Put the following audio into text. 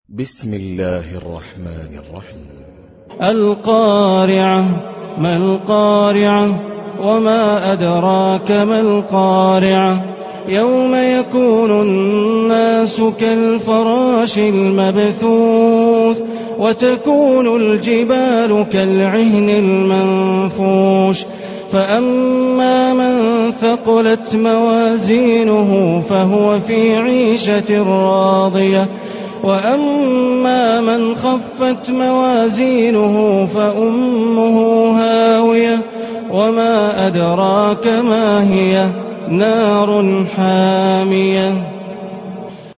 بسم الله الرحمن الرحيم. القارعة. ما القارعة؟ وما أدراك ما القارعة؟ يوم يكون الناس كالفراش المبثوث وتكون الجبال كالعهن المنفوش فأما من ثقلت موازينه فهو في عيشة راضية وأما من خفت موازينه فأمه هاوية وما أدراك ما هي نار حامية.